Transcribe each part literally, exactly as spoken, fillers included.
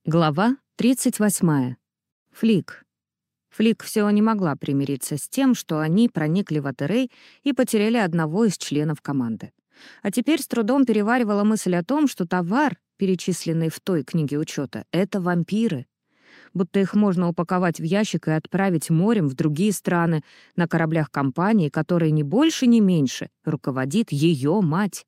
Глава тридцать восьмая. Флик. Флик все не могла примириться с тем, что они проникли в Атерей и потеряли одного из членов команды. А теперь с трудом переваривала мысль о том, что товар, перечисленный в той книге учета, это вампиры. Будто их можно упаковать в ящик и отправить морем в другие страны на кораблях компании, которой ни больше, ни меньше руководит ее мать.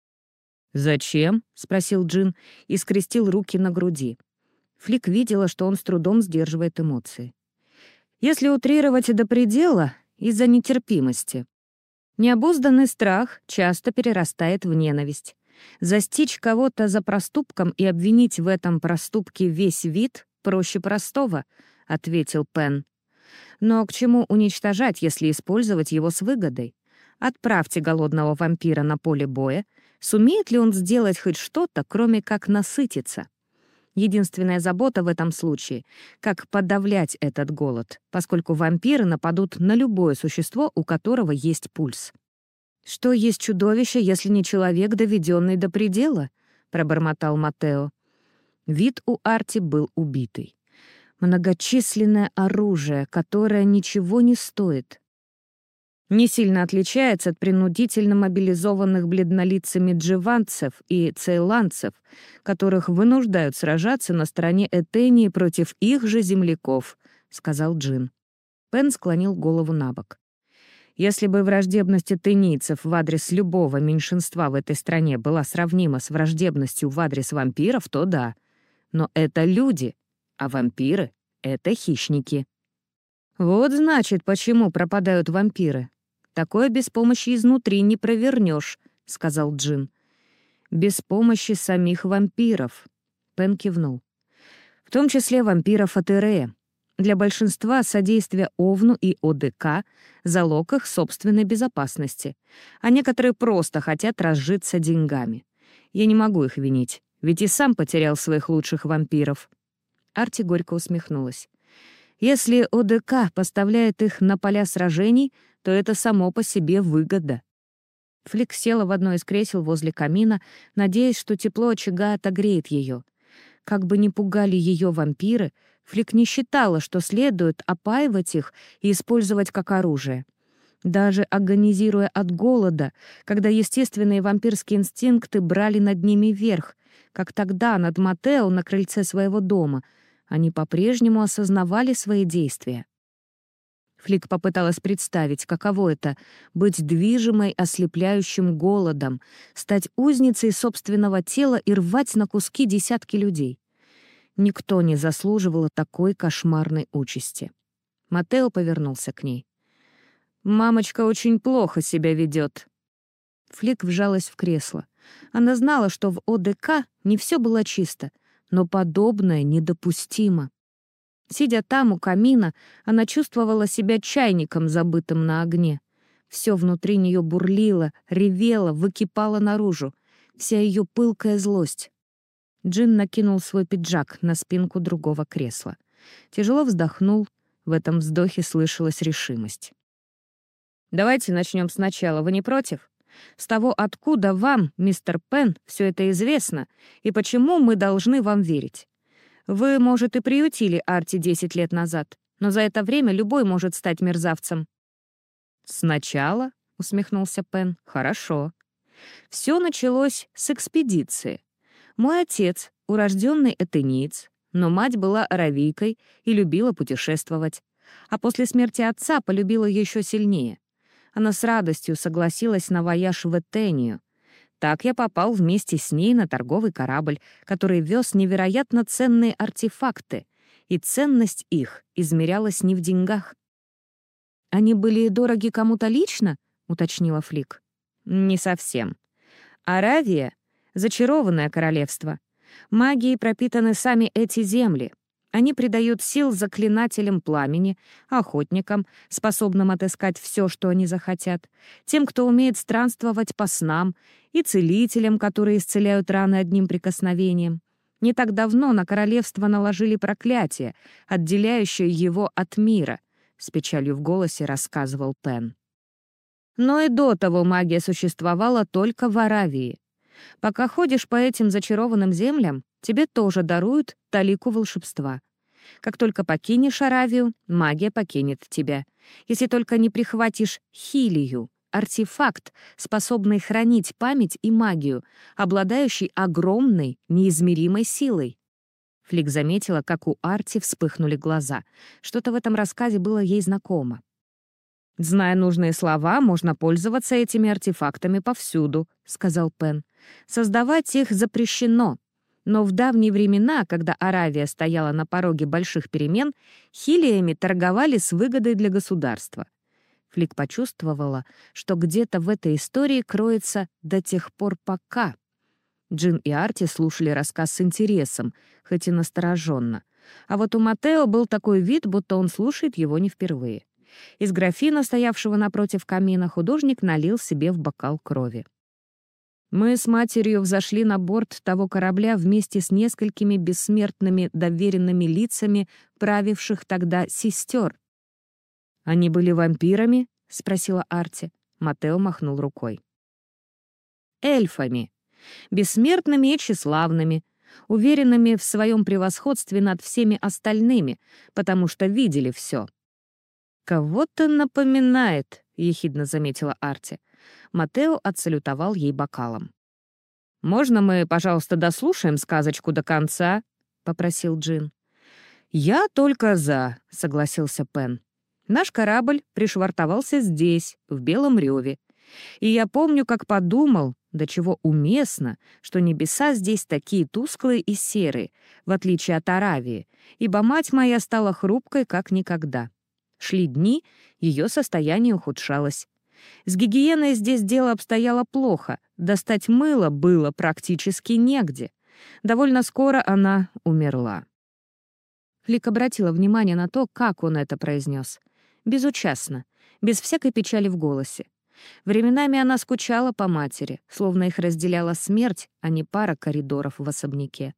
«Зачем?» — спросил Джин и скрестил руки на груди. Флик видела, что он с трудом сдерживает эмоции. Если утрировать до предела, из-за нетерпимости. Необузданный страх часто перерастает в ненависть. Застичь кого-то за проступком и обвинить в этом проступке весь вид проще простого, — ответил Пен. Но к чему уничтожать, если использовать его с выгодой? Отправьте голодного вампира на поле боя. Сумеет ли он сделать хоть что-то, кроме как насытиться? Единственная забота в этом случае — как подавлять этот голод, поскольку вампиры нападут на любое существо, у которого есть пульс. «Что есть чудовище, если не человек, доведенный до предела?» — пробормотал Матео. Вид у Арти был убитый. Многочисленное оружие, которое ничего не стоит. Не сильно отличается от принудительно мобилизованных бледнолицами дживанцев и цейланцев, которых вынуждают сражаться на стороне Этении против их же земляков, — сказал Джин. Пен склонил голову на бок. Если бы враждебность этенийцев в адрес любого меньшинства в этой стране была сравнима с враждебностью в адрес вампиров, то да. Но это люди, а вампиры — это хищники. Вот значит, почему пропадают вампиры. Такое без помощи изнутри не провернешь, — сказал Джин. Без помощи самих вампиров. Пен кивнул. В том числе вампиров Атерея. Для большинства содействие Овну и ОДК — залог их собственной безопасности, а некоторые просто хотят разжиться деньгами. Я не могу их винить, ведь и сам потерял своих лучших вампиров. Арти горько усмехнулась. Если ОДК поставляет их на поля сражений, то это само по себе выгода. Флик села в одно из кресел возле камина, надеясь, что тепло очага отогреет ее. Как бы ни пугали ее вампиры, Флик не считала, что следует опаивать их и использовать как оружие. Даже агонизируя от голода, когда естественные вампирские инстинкты брали над ними верх, как тогда над Матео на крыльце своего дома, они по-прежнему осознавали свои действия. Флик попыталась представить, каково это — быть движимой ослепляющим голодом, стать узницей собственного тела и рвать на куски десятки людей. Никто не заслуживал такой кошмарной участи. Матео повернулся к ней. «Мамочка очень плохо себя ведет». Флик вжалась в кресло. Она знала, что в ОДК не все было чисто, но подобное недопустимо. Сидя там, у камина, она чувствовала себя чайником, забытым на огне. Все внутри нее бурлило, ревело, выкипало наружу. Вся ее пылкая злость. Джин накинул свой пиджак на спинку другого кресла. Тяжело вздохнул. В этом вздохе слышалась решимость. «Давайте начнем сначала. Вы не против? С того, откуда вам, мистер Пен, все это известно, и почему мы должны вам верить. Вы, может, и приютили Арти десять лет назад, но за это время любой может стать мерзавцем». «Сначала?» — усмехнулся Пен. «Хорошо. Все началось с экспедиции. Мой отец — урожденный этениец, но мать была аравийкой и любила путешествовать. А после смерти отца полюбила еще сильнее. Она с радостью согласилась на вояж в Этению. Так я попал вместе с ней на торговый корабль, который вез невероятно ценные артефакты, и ценность их измерялась не в деньгах». «Они были дороги кому-то лично?» — уточнила Флик. «Не совсем. Аравия — зачарованное королевство. Магией пропитаны сами эти земли. Они придают сил заклинателям пламени, охотникам, способным отыскать все, что они захотят, тем, кто умеет странствовать по снам, и целителям, которые исцеляют раны одним прикосновением. Не так давно на королевство наложили проклятие, отделяющее его от мира», — с печалью в голосе рассказывал Пен. Но и до того магия существовала только в Аравии. Пока ходишь по этим зачарованным землям, тебе тоже даруют талику волшебства. Как только покинешь Аравию, магия покинет тебя. Если только не прихватишь хилию, артефакт, способный хранить память и магию, обладающий огромной, неизмеримой силой. Флик заметила, как у Арти вспыхнули глаза. Что-то в этом рассказе было ей знакомо. «Зная нужные слова, можно пользоваться этими артефактами повсюду», — сказал Пен. «Создавать их запрещено. Но в давние времена, когда Аравия стояла на пороге больших перемен, хилиями торговали с выгодой для государства». Флик почувствовала, что где-то в этой истории кроется «до тех пор пока». Джин и Арти слушали рассказ с интересом, хоть и настороженно. А вот у Матео был такой вид, будто он слушает его не впервые. Из графина, стоявшего напротив камина, художник налил себе в бокал крови. «Мы с матерью взошли на борт того корабля вместе с несколькими бессмертными доверенными лицами, правивших тогда сестер». «Они были вампирами?» — спросила Арти. Матео махнул рукой. «Эльфами. Бессмертными и тщеславными, уверенными в своем превосходстве над всеми остальными, потому что видели все». «Кого-то напоминает», — ехидно заметила Арти. Матео отсалютовал ей бокалом. «Можно мы, пожалуйста, дослушаем сказочку до конца?» — попросил Джин. «Я только за», — согласился Пен. «Наш корабль пришвартовался здесь, в Белом Реве. И я помню, как подумал, до чего уместно, что небеса здесь такие тусклые и серые, в отличие от Аравии, ибо мать моя стала хрупкой, как никогда. Шли дни, ее состояние ухудшалось. С гигиеной здесь дело обстояло плохо, достать мыло было практически негде. Довольно скоро она умерла». Флик обратила внимание на то, как он это произнес. Безучастно, без всякой печали в голосе. Временами она скучала по матери, словно их разделяла смерть, а не пара коридоров в особняке.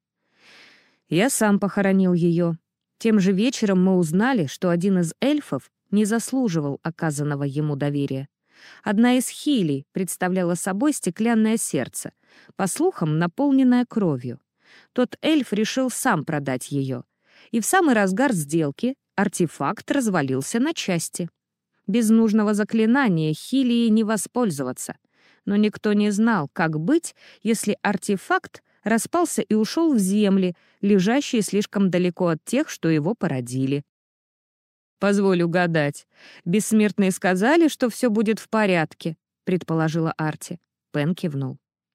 «Я сам похоронил ее. Тем же вечером мы узнали, что один из эльфов не заслуживал оказанного ему доверия. Одна из хилий представляла собой стеклянное сердце, по слухам, наполненное кровью. Тот эльф решил сам продать ее. И в самый разгар сделки артефакт развалился на части. Без нужного заклинания хилии не воспользоваться. Но никто не знал, как быть, если артефакт распался и ушел в земли, лежащие слишком далеко от тех, что его породили. «Позволь угадать. Бессмертные сказали, что все будет в порядке», — предположила Арти. Пен кивнул.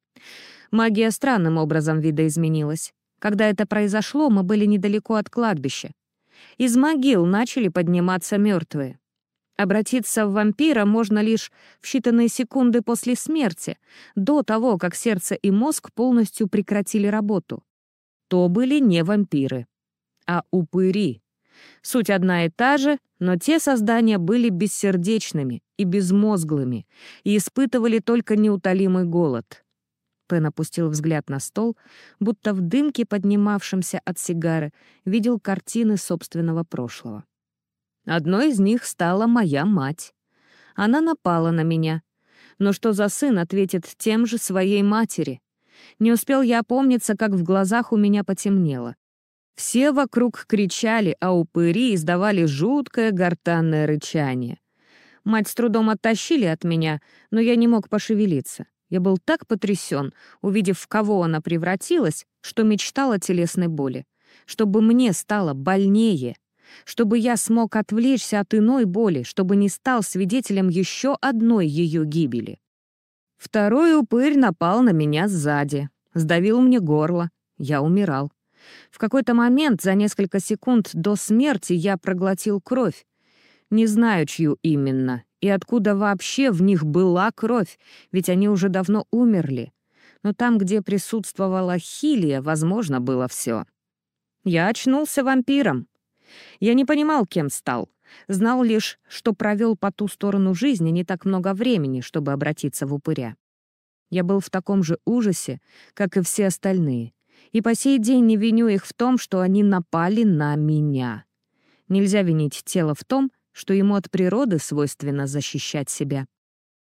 «Магия странным образом видоизменилась. Когда это произошло, мы были недалеко от кладбища. Из могил начали подниматься мертвые. Обратиться в вампира можно лишь в считанные секунды после смерти, до того, как сердце и мозг полностью прекратили работу. То были не вампиры, а упыри. Суть одна и та же, но те создания были бессердечными и безмозглыми и испытывали только неутолимый голод». Пен опустил взгляд на стол, будто в дымке, поднимавшемся от сигары, видел картины собственного прошлого. Одной из них стала моя мать. Она напала на меня. Но что за сын ответит тем же своей матери? Не успел я опомниться, как в глазах у меня потемнело. Все вокруг кричали, а упыри издавали жуткое гортанное рычание. Мать с трудом оттащили от меня, но я не мог пошевелиться. Я был так потрясен, увидев, в кого она превратилась, что мечтал о телесной боли. Чтобы мне стало больнее. Чтобы я смог отвлечься от иной боли, чтобы не стал свидетелем еще одной ее гибели. Второй упырь напал на меня сзади, сдавил мне горло. Я умирал. В какой-то момент, за несколько секунд до смерти, я проглотил кровь. Не знаю, чью именно, и откуда вообще в них была кровь, ведь они уже давно умерли. Но там, где присутствовала хилия, возможно, было все. Я очнулся вампиром. Я не понимал, кем стал. Знал лишь, что провел по ту сторону жизни не так много времени, чтобы обратиться в упыря. Я был в таком же ужасе, как и все остальные, и по сей день не виню их в том, что они напали на меня. Нельзя винить тело в том, что ему от природы свойственно защищать себя.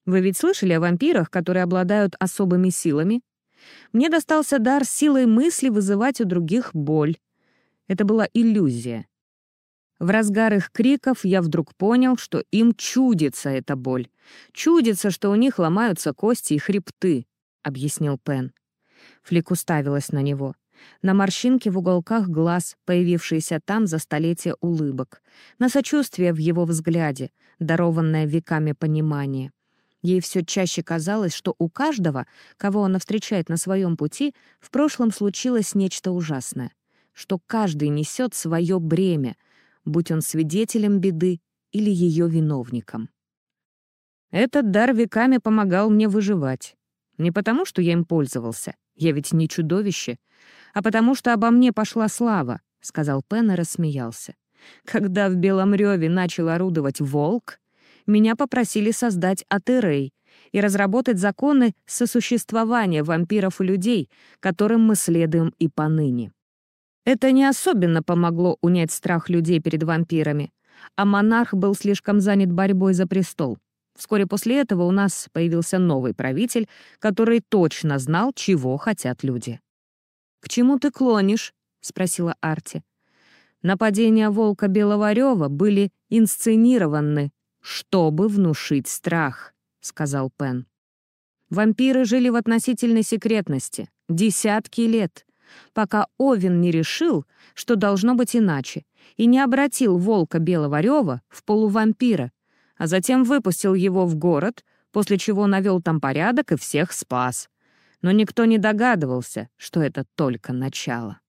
Вы ведь слышали о вампирах, которые обладают особыми силами? Мне достался дар силой мысли вызывать у других боль. Это была иллюзия. В разгар их криков я вдруг понял, что им чудится эта боль. Чудится, что у них ломаются кости и хребты, — объяснил Пен. Флик уставилась на него. На морщинки в уголках глаз, появившиеся там за столетия улыбок. На сочувствие в его взгляде, дарованное веками понимания. Ей все чаще казалось, что у каждого, кого она встречает на своем пути, в прошлом случилось нечто ужасное. Что каждый несет свое бремя, будь он свидетелем беды или ее виновником. Этот дар веками помогал мне выживать. Не потому, что я им пользовался, я ведь не чудовище, а потому что обо мне пошла слава, — сказал Пен и рассмеялся. Когда в Белом Рёве начал орудовать волк, меня попросили создать Атерей и разработать законы сосуществования вампиров и людей, которым мы следуем и поныне. Это не особенно помогло унять страх людей перед вампирами, а монарх был слишком занят борьбой за престол. Вскоре после этого у нас появился новый правитель, который точно знал, чего хотят люди. «К чему ты клонишь?» — спросила Арти. Нападения волка Белого Рёва были инсценированы, чтобы внушить страх, — сказал Пен. Вампиры жили в относительной секретности десятки лет, пока Овен не решил, что должно быть иначе, и не обратил волка Белого Рёва в полувампира, а затем выпустил его в город, после чего навел там порядок и всех спас. Но никто не догадывался, что это только начало.